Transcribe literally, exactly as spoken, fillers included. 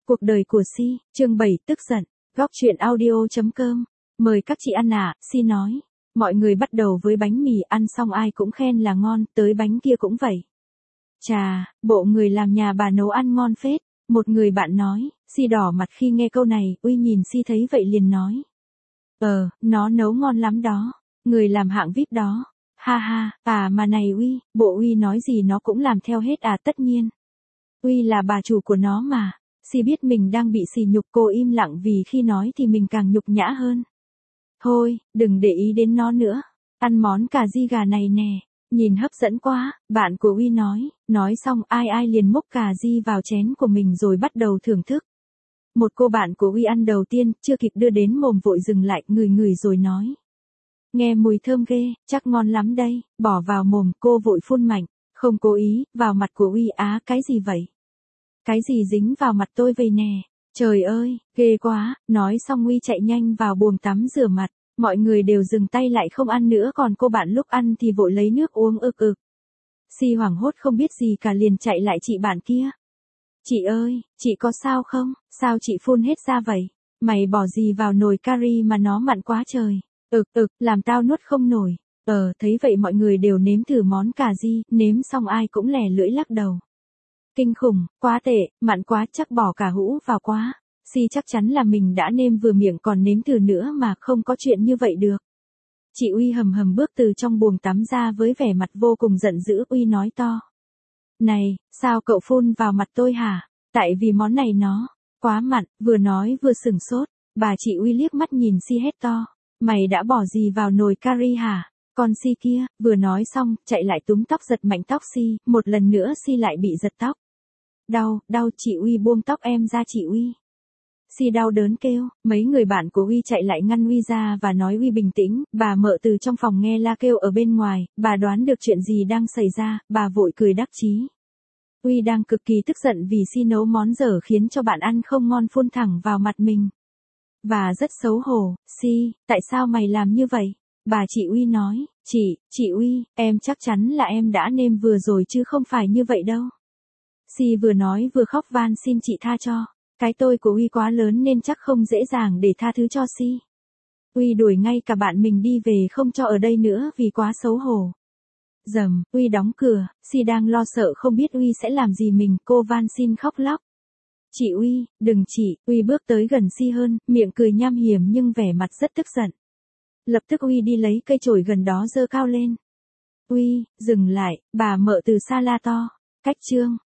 Cuộc đời của Si, chương bảy tức giận, góc truyện audio.com. Mời các chị ăn ạ, Si nói. Mọi người bắt đầu với bánh mì, ăn xong ai cũng khen là ngon, tới bánh kia cũng vậy. Chà, bộ người làm nhà bà nấu ăn ngon phết. Một người bạn nói, Si đỏ mặt khi nghe câu này, Uy nhìn Si thấy vậy liền nói. Ờ, nó nấu ngon lắm đó, người làm hạng vi ai pi đó. Ha ha, à mà này Uy, bộ Uy nói gì nó cũng làm theo hết à, tất nhiên. Uy là bà chủ của nó mà. Si biết mình đang bị sỉ nhục, cô im lặng vì khi nói thì mình càng nhục nhã hơn. Thôi, đừng để ý đến nó nữa. Ăn món cà ri gà này nè, nhìn hấp dẫn quá, bạn của Uy nói. Nói xong ai ai liền múc cà ri vào chén của mình rồi bắt đầu thưởng thức. Một cô bạn của Uy ăn đầu tiên, chưa kịp đưa đến mồm vội dừng lại, ngửi ngửi rồi nói. Nghe mùi thơm ghê, chắc ngon lắm đây, bỏ vào mồm, cô vội phun mạnh, không cố ý, vào mặt của Uy. Á, cái gì vậy? Cái gì dính vào mặt tôi vậy nè? Trời ơi, ghê quá, nói xong Uy chạy nhanh vào buồng tắm rửa mặt, mọi người đều dừng tay lại không ăn nữa, còn cô bạn lúc ăn thì vội lấy nước uống ực ực. Si hoảng hốt không biết gì cả liền chạy lại chị bạn kia. Chị ơi, chị có sao không? Sao chị phun hết ra vậy? Mày bỏ gì vào nồi cari mà nó mặn quá trời? Ực ực, làm tao nuốt không nổi. Ờ, thấy vậy mọi người đều nếm thử món cà ri, nếm xong ai cũng lẻ lưỡi lắc đầu. Kinh khủng, quá tệ, mặn quá, chắc bỏ cả hũ vào quá. Si chắc chắn là mình đã nêm vừa miệng còn nếm thử nữa mà, không có chuyện như vậy được. Chị Uy hầm hầm bước từ trong buồng tắm ra với vẻ mặt vô cùng giận dữ. Uy nói to. Này, sao cậu phun vào mặt tôi hả? Tại vì món này nó quá mặn. Vừa nói vừa sửng sốt, bà chị Uy liếc mắt nhìn Si hét to. Mày đã bỏ gì vào nồi cari hả? Con Si kia, vừa nói xong, chạy lại túm tóc giật mạnh tóc Si, một lần nữa Si lại bị giật tóc. Đau, đau, chị Uy buông tóc em ra chị Uy. Si đau đớn kêu, mấy người bạn của Uy chạy lại ngăn Uy ra và nói Uy bình tĩnh. Bà Mợ từ trong phòng nghe la kêu ở bên ngoài, bà đoán được chuyện gì đang xảy ra, bà vội cười đắc chí. Uy đang cực kỳ tức giận vì Si nấu món dở khiến cho bạn ăn không ngon phun thẳng vào mặt mình. Và rất xấu hổ. Si, tại sao mày làm như vậy? Bà chị Uy nói, chị, chị Uy, em chắc chắn là em đã nêm vừa rồi chứ không phải như vậy đâu. Si vừa nói vừa khóc van xin chị tha cho. Cái tôi của Uy quá lớn nên chắc không dễ dàng để tha thứ cho Si. Uy đuổi ngay cả bạn mình đi về không cho ở đây nữa vì quá xấu hổ. Dầm, Uy đóng cửa, Si đang lo sợ không biết Uy sẽ làm gì mình, cô van xin khóc lóc. Chị Uy, đừng chị. Uy bước tới gần Si hơn, miệng cười nham hiểm nhưng vẻ mặt rất tức giận. Lập tức Uy đi lấy cây chổi gần đó giơ cao lên. Uy, dừng lại, bà Mợ từ xa la to. Cách chương.